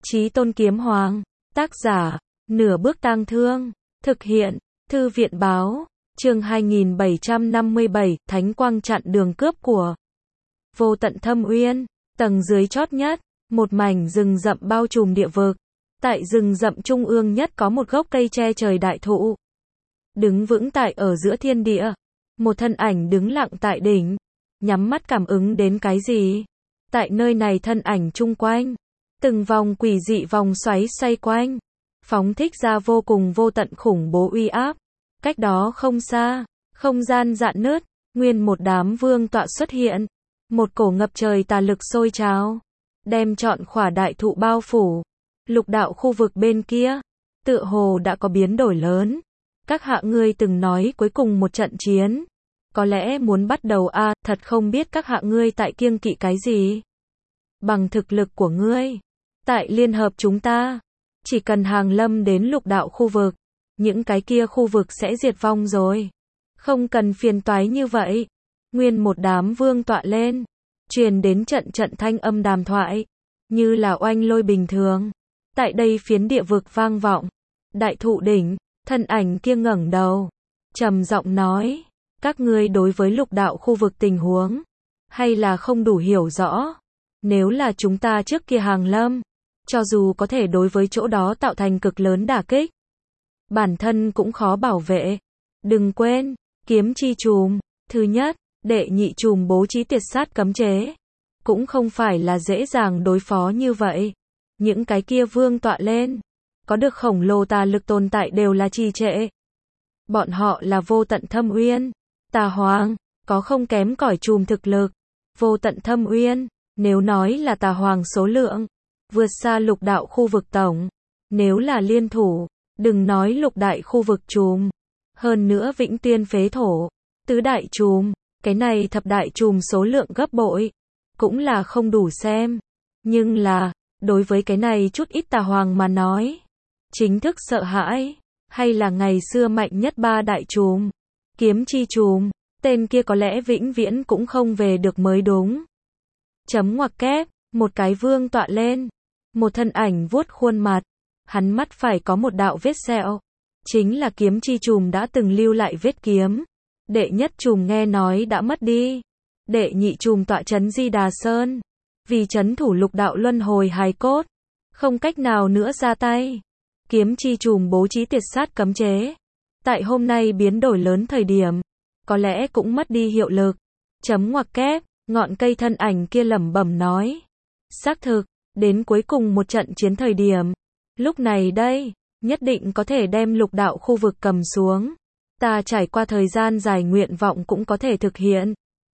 Chí Tôn Kiếm Hoàng. Tác giả, Nửa Bước Tang Thương. Thực hiện, Thư viện Báo. Chương 2757, Thánh Quang chặn đường cướp của Vô Tận Thâm Uyên. Tầng dưới chót nhất, một mảnh rừng rậm bao trùm địa vực. Tại rừng rậm trung ương nhất có một gốc cây che trời đại thụ. Đứng vững tại ở giữa thiên địa. Một thân ảnh đứng lặng tại đỉnh. Nhắm mắt cảm ứng đến cái gì? Tại nơi này thân ảnh chung quanh. Từng vòng quỷ dị vòng xoáy xoay quanh. Phóng thích ra vô cùng vô tận khủng bố uy áp. Cách đó không xa, không gian rạn nứt, nguyên một đám vương tọa xuất hiện. Một cổ ngập trời tà lực sôi trào. Đem trọn khỏa đại thụ bao phủ. Lục đạo khu vực bên kia, tựa hồ đã có biến đổi lớn. Các hạ ngươi từng nói cuối cùng một trận chiến. Có lẽ muốn bắt đầu thật không biết các hạ ngươi tại kiêng kỵ cái gì. Bằng thực lực của ngươi, tại liên hợp chúng ta, chỉ cần hàng lâm đến lục đạo khu vực, những cái kia khu vực sẽ diệt vong rồi. Không cần phiền toái như vậy. Nguyên một đám vương tọa lên, truyền đến trận trận thanh âm đàm thoại, như là oanh lôi bình thường. Tại đây phiến địa vực vang vọng. Đại thụ đỉnh, thân ảnh kia ngẩng đầu, trầm giọng nói, các ngươi đối với lục đạo khu vực tình huống, hay là không đủ hiểu rõ. Nếu là chúng ta trước kia hàng lâm, cho dù có thể đối với chỗ đó tạo thành cực lớn đả kích, bản thân cũng khó bảo vệ. Đừng quên, kiếm chi chùm, thứ nhất, đệ nhị chùm bố trí tiệt sát cấm chế, cũng không phải là dễ dàng đối phó như vậy. Những cái kia vương tọa lên, có được khổng lồ tà lực tồn tại đều là trì trệ. Bọn họ là Vô Tận Thâm Uyên, Tà Hoàng, có không kém cỏi chùm thực lực. Vô Tận Thâm Uyên, nếu nói là Tà Hoàng số lượng, vượt xa lục đạo khu vực tổng. Nếu là liên thủ, đừng nói lục đại khu vực chùm. Hơn nữa Vĩnh Tuyên Phế Thổ, tứ đại chùm, cái này thập đại chùm số lượng gấp bội, cũng là không đủ xem. Nhưng là, đối với cái này chút ít Tà Hoàng mà nói, chính thức sợ hãi, hay là ngày xưa mạnh nhất ba đại chùm, kiếm chi chùm, tên kia có lẽ vĩnh viễn cũng không về được mới đúng. Chấm ngoặc kép, một cái vương tọa lên, một thân ảnh vuốt khuôn mặt, hắn mắt phải có một đạo vết sẹo, chính là kiếm chi chùm đã từng lưu lại vết kiếm. Đệ nhất chùm nghe nói đã mất đi, đệ nhị chùm tọa trấn Di Đà Sơn, vì trấn thủ lục đạo luân hồi hài cốt, không cách nào nữa ra tay. Kiếm chi chùm bố trí tiệt sát cấm chế, tại hôm nay biến đổi lớn thời điểm, có lẽ cũng mất đi hiệu lực. Chấm ngoặc kép, ngọn cây thân ảnh kia lẩm bẩm nói. Xác thực, đến cuối cùng một trận chiến thời điểm, lúc này đây, nhất định có thể đem lục đạo khu vực cầm xuống. Ta trải qua thời gian dài nguyện vọng cũng có thể thực hiện.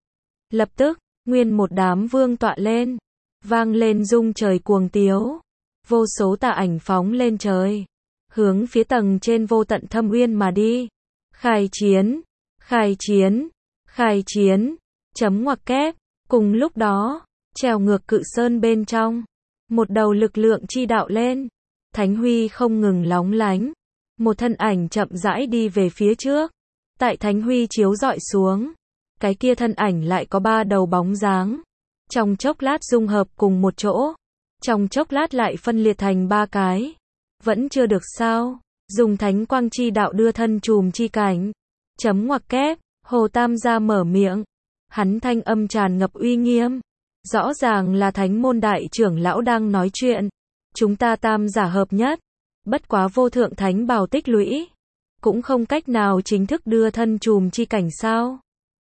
Lập tức, nguyên một đám vương tọa lên, vang lên rung trời cuồng tiếu. Vô số tà ảnh phóng lên trời, hướng phía tầng trên Vô Tận Thâm Uyên mà đi. Khai chiến, khai chiến, khai chiến. Chấm ngoặc kép, cùng lúc đó, trèo ngược cự sơn bên trong, một đầu lực lượng chi đạo lên, thánh huy không ngừng lóng lánh. Một thân ảnh chậm rãi đi về phía trước. Tại thánh huy chiếu rọi xuống, cái kia thân ảnh lại có ba đầu bóng dáng. Trong chốc lát dung hợp cùng một chỗ, trong chốc lát lại phân liệt thành ba cái. Vẫn chưa được sao? Dùng thánh quang chi đạo đưa thân chùm chi cảnh. Chấm ngoặc kép, Hồ Tam gia mở miệng. Hắn thanh âm tràn ngập uy nghiêm. Rõ ràng là thánh môn đại trưởng lão đang nói chuyện. Chúng ta tam giả hợp nhất. Bất quá vô thượng thánh bào tích lũy, cũng không cách nào chính thức đưa thân chùm chi cảnh sao?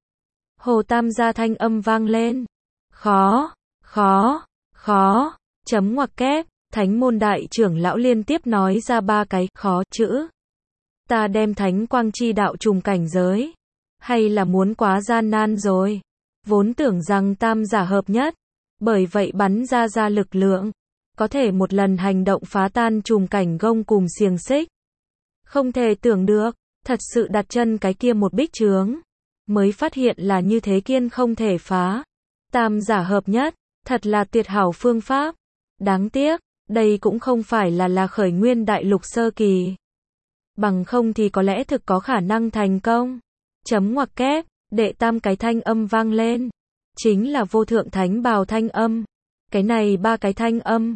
Hồ Tam gia thanh âm vang lên. Khó, khó, khó. Chấm ngoặc kép, thánh môn đại trưởng lão liên tiếp nói ra ba cái khó chữ. Ta đem thánh quang chi đạo trùng cảnh giới, hay là muốn quá gian nan rồi. Vốn tưởng rằng tam giả hợp nhất, bởi vậy bắn ra lực lượng, có thể một lần hành động phá tan chùm cảnh gông cùm xiềng xích. Không thể tưởng được, thật sự đặt chân cái kia một bích chướng, mới phát hiện là như thế kiên không thể phá. Tam giả hợp nhất, thật là tuyệt hảo phương pháp. Đáng tiếc, đây cũng không phải là khởi nguyên đại lục sơ kỳ. Bằng không thì có lẽ thực có khả năng thành công. Chấm ngoặc kép, đệ tam cái thanh âm vang lên. Chính là vô thượng thánh bào thanh âm. Cái này ba cái thanh âm,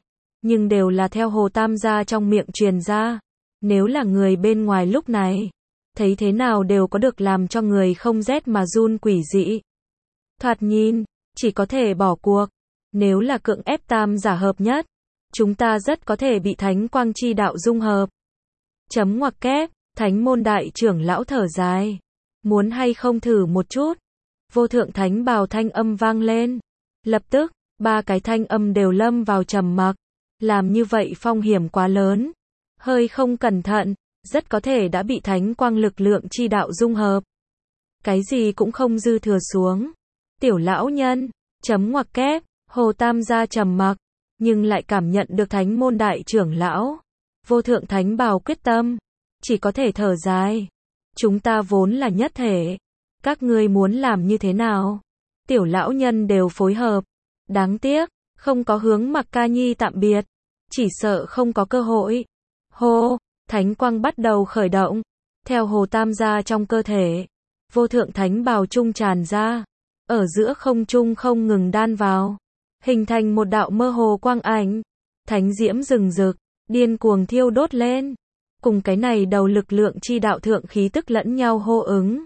nhưng đều là theo Hồ Tam gia trong miệng truyền ra. Nếu là người bên ngoài lúc này, thấy thế nào đều có được làm cho người không rét mà run quỷ dị. Thoạt nhìn, chỉ có thể bỏ cuộc. Nếu là cưỡng ép tam giả hợp nhất, chúng ta rất có thể bị thánh quang chi đạo dung hợp. Chấm ngoặc kép, thánh môn đại trưởng lão thở dài. Muốn hay không thử một chút? Vô thượng thánh bào thanh âm vang lên. Lập tức, ba cái thanh âm đều lâm vào trầm mặc. Làm như vậy phong hiểm quá lớn. Hơi không cẩn thận, rất có thể đã bị thánh quang lực lượng chi đạo dung hợp. Cái gì cũng không dư thừa xuống. Tiểu lão nhân, chấm ngoặc kép, Hồ Tam gia trầm mặc, nhưng lại cảm nhận được thánh môn đại trưởng lão. Vô thượng thánh bào quyết tâm, chỉ có thể thở dài. Chúng ta vốn là nhất thể. Các ngươi muốn làm như thế nào? Tiểu lão nhân đều phối hợp. Đáng tiếc, không có hướng Mặc Ca Nhi tạm biệt. Chỉ sợ không có cơ hội. Hô, thánh quang bắt đầu khởi động. Theo Hồ Tam gia trong cơ thể. Vô thượng thánh bào trung tràn ra. Ở giữa không trung không ngừng đan vào. Hình thành một đạo mơ hồ quang ảnh. Thánh diễm rừng rực, điên cuồng thiêu đốt lên. Cùng cái này đầu lực lượng chi đạo thượng khí tức lẫn nhau hô ứng.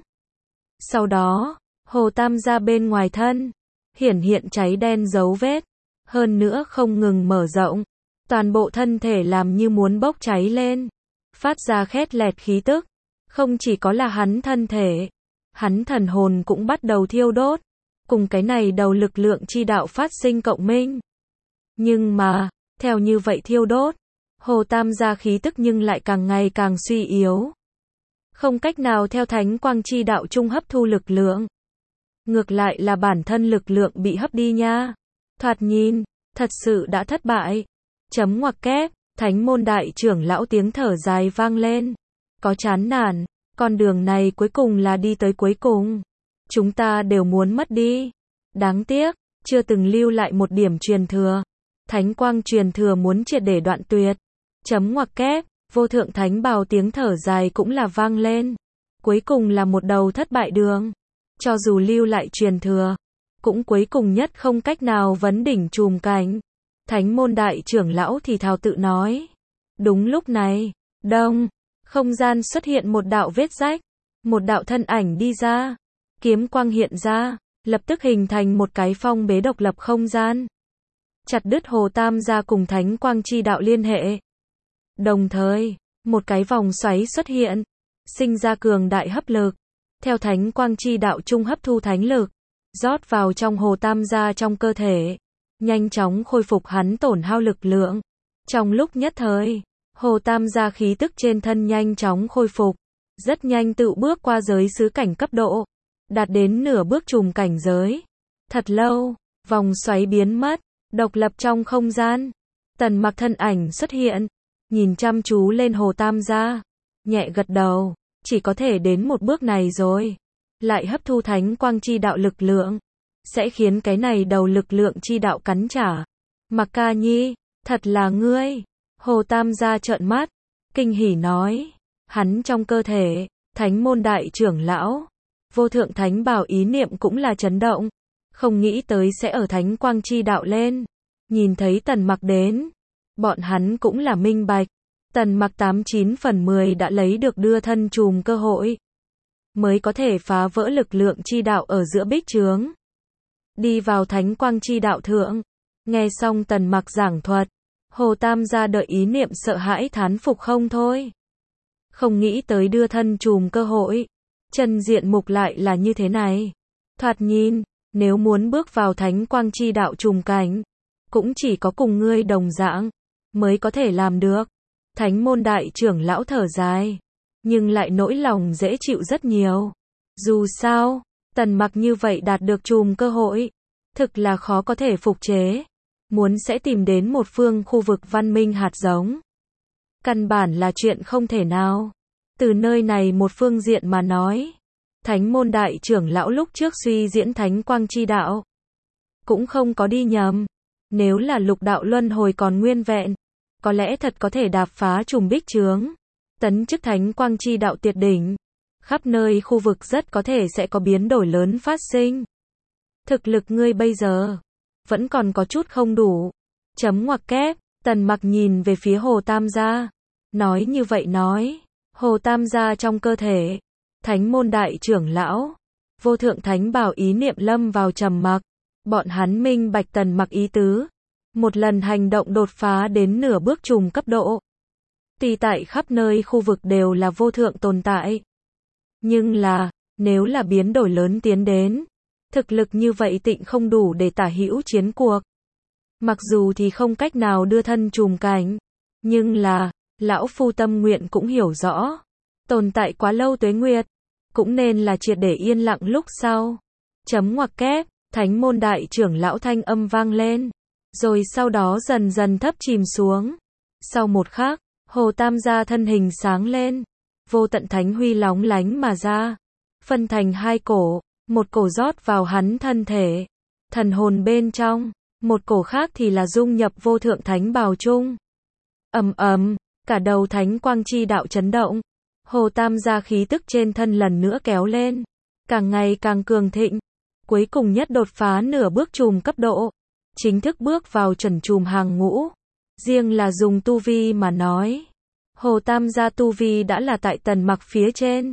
Sau đó, Hồ Tam gia bên ngoài thân, hiển hiện cháy đen dấu vết. Hơn nữa không ngừng mở rộng. Toàn bộ thân thể làm như muốn bốc cháy lên. Phát ra khét lẹt khí tức. Không chỉ có là hắn thân thể. Hắn thần hồn cũng bắt đầu thiêu đốt. Cùng cái này đầu lực lượng chi đạo phát sinh cộng minh. Nhưng mà, theo như vậy thiêu đốt, Hồ Tam gia khí tức nhưng lại càng ngày càng suy yếu. Không cách nào theo thánh quang chi đạo trung hấp thu lực lượng. Ngược lại là bản thân lực lượng bị hấp đi nha. Thoạt nhìn, thật sự đã thất bại. Chấm ngoặc kép, thánh môn đại trưởng lão tiếng thở dài vang lên. Có chán nản, con đường này cuối cùng là đi tới cuối cùng. Chúng ta đều muốn mất đi. Đáng tiếc, chưa từng lưu lại một điểm truyền thừa. Thánh quang truyền thừa muốn triệt để đoạn tuyệt. Chấm ngoặc kép, vô thượng thánh bào tiếng thở dài cũng là vang lên. Cuối cùng là một đầu thất bại đường. Cho dù lưu lại truyền thừa, cũng cuối cùng nhất không cách nào vấn đỉnh trùm cánh. Thánh môn đại trưởng lão thì thào tự nói. Đúng lúc này, đông, không gian xuất hiện một đạo vết rách. Một đạo thân ảnh đi ra. Kiếm quang hiện ra, lập tức hình thành một cái phong bế độc lập không gian. Chặt đứt Hồ Tam gia cùng thánh quang chi đạo liên hệ. Đồng thời, một cái vòng xoáy xuất hiện, sinh ra cường đại hấp lực. Theo thánh quang chi đạo trung hấp thu thánh lực, rót vào trong Hồ Tam gia trong cơ thể, nhanh chóng khôi phục hắn tổn hao lực lượng. Trong lúc nhất thời, Hồ Tam gia khí tức trên thân nhanh chóng khôi phục, rất nhanh tự bước qua giới xứ cảnh cấp độ, đạt đến nửa bước trùm cảnh giới. Thật lâu, vòng xoáy biến mất, độc lập trong không gian. Tần Mặc thân ảnh xuất hiện, nhìn chăm chú lên Hồ Tam gia, nhẹ gật đầu, chỉ có thể đến một bước này rồi. Lại hấp thu thánh quang chi đạo lực lượng, sẽ khiến cái này đầu lực lượng chi đạo cắn trả. Mặc Ca Nhi, thật là ngươi. Hồ Tam gia trợn mắt, kinh hỉ nói. Hắn trong cơ thể, thánh môn đại trưởng lão, vô thượng thánh bào ý niệm cũng là chấn động. Không nghĩ tới sẽ ở thánh quang chi đạo lên. Nhìn thấy Tần Mặc đến, bọn hắn cũng là minh bạch. Tần Mặc 89 phần 10 đã lấy được đưa thân trùm cơ hội. Mới có thể phá vỡ lực lượng chi đạo ở giữa bích chướng. Đi vào thánh quang chi đạo thượng. Nghe xong Tần Mặc giảng thuật, Hồ Tam gia đợi ý niệm sợ hãi thán phục không thôi. Không nghĩ tới đưa thân trùm cơ hội. Chân diện mục lại là như thế này. Thoạt nhìn, nếu muốn bước vào thánh quang chi đạo trùm cảnh, cũng chỉ có cùng ngươi đồng dạng, mới có thể làm được. Thánh môn đại trưởng lão thở dài, nhưng lại nỗi lòng dễ chịu rất nhiều. Dù sao, Tần Mặc như vậy đạt được trùm cơ hội, thực là khó có thể phục chế. Muốn sẽ tìm đến một phương khu vực văn minh hạt giống. Căn bản là chuyện không thể nào. Từ nơi này một phương diện mà nói, thánh môn đại trưởng lão lúc trước suy diễn thánh quang chi đạo, cũng không có đi nhầm. Nếu là lục đạo luân hồi còn nguyên vẹn, có lẽ thật có thể đạp phá trùm bích chướng, tấn chức thánh quang chi đạo tuyệt đỉnh. Khắp nơi khu vực rất có thể sẽ có biến đổi lớn phát sinh. Thực lực ngươi bây giờ vẫn còn có chút không đủ. Chấm ngoặc kép, Tần Mặc nhìn về phía Hồ Tam gia, nói như vậy nói, Hồ Tam gia trong cơ thể, Thánh môn đại trưởng lão, vô thượng thánh bảo ý niệm lâm vào trầm mặc, bọn hắn minh bạch Tần Mặc ý tứ, một lần hành động đột phá đến nửa bước trùng cấp độ. Tuy tại khắp nơi khu vực đều là vô thượng tồn tại, nhưng là, nếu là biến đổi lớn tiến đến, thực lực như vậy tịnh không đủ để tả hữu chiến cuộc. Mặc dù thì không cách nào đưa thân trùm cảnh, nhưng là, lão phu tâm nguyện cũng hiểu rõ, tồn tại quá lâu tuế nguyệt, cũng nên là triệt để yên lặng lúc sau. Chấm ngoặc kép, Thánh môn đại trưởng lão thanh âm vang lên, rồi sau đó dần dần thấp chìm xuống. Sau một khắc, Hồ Tam gia thân hình sáng lên, vô tận thánh huy lóng lánh mà ra, phân thành hai cổ, một cổ rót vào hắn thân thể, thần hồn bên trong, một cổ khác thì là dung nhập vô thượng thánh bào chung. Ầm ầm, cả đầu thánh quang chi đạo chấn động, Hồ Tam gia khí tức trên thân lần nữa kéo lên, càng ngày càng cường thịnh, cuối cùng nhất đột phá nửa bước trùm cấp độ, chính thức bước vào chuẩn trùm hàng ngũ. Riêng là dùng tu vi mà nói, Hồ Tam gia tu vi đã là tại Tần Mặc phía trên.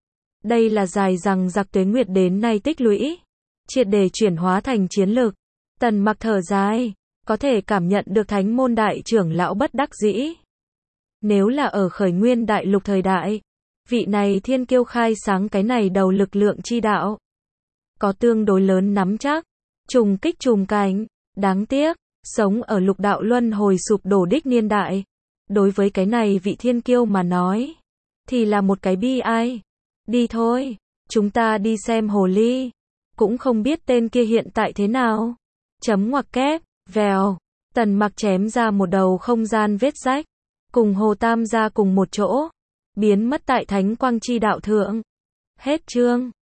Đây là dài rằng giặc tuế nguyệt đến nay tích lũy, triệt để chuyển hóa thành chiến lực. Tần Mặc thở dài, có thể cảm nhận được Thánh môn đại trưởng lão bất đắc dĩ. Nếu là ở khởi nguyên đại lục thời đại, vị này thiên kiêu khai sáng cái này đầu lực lượng chi đạo, có tương đối lớn nắm chắc, trùng kích trùm cảnh, đáng tiếc, sống ở lục đạo luân hồi sụp đổ đích niên đại. Đối với cái này vị thiên kiêu mà nói, thì là một cái bi ai. Đi thôi, chúng ta đi xem hồ ly, cũng không biết tên kia hiện tại thế nào. Chấm ngoặc kép, vèo, Tần Mặc chém ra một đầu không gian vết rách, cùng Hồ Tam gia cùng một chỗ, biến mất tại thánh quang chi đạo thượng. Hết chương.